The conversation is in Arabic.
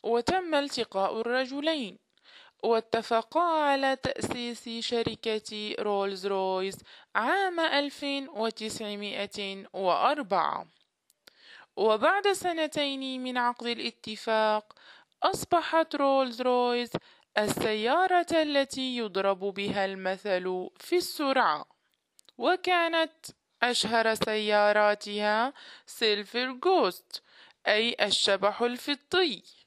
وتم التقاء الرجلين، واتفقا على تأسيس شركة رولز رويس عام 1904. وبعد سنتين من عقد الاتفاق، أصبحت رولز رويس السيارة التي يضرب بها المثل في السرعة، وكانت أشهر سياراتها سيلفر جوست، أي الشبح الفضي.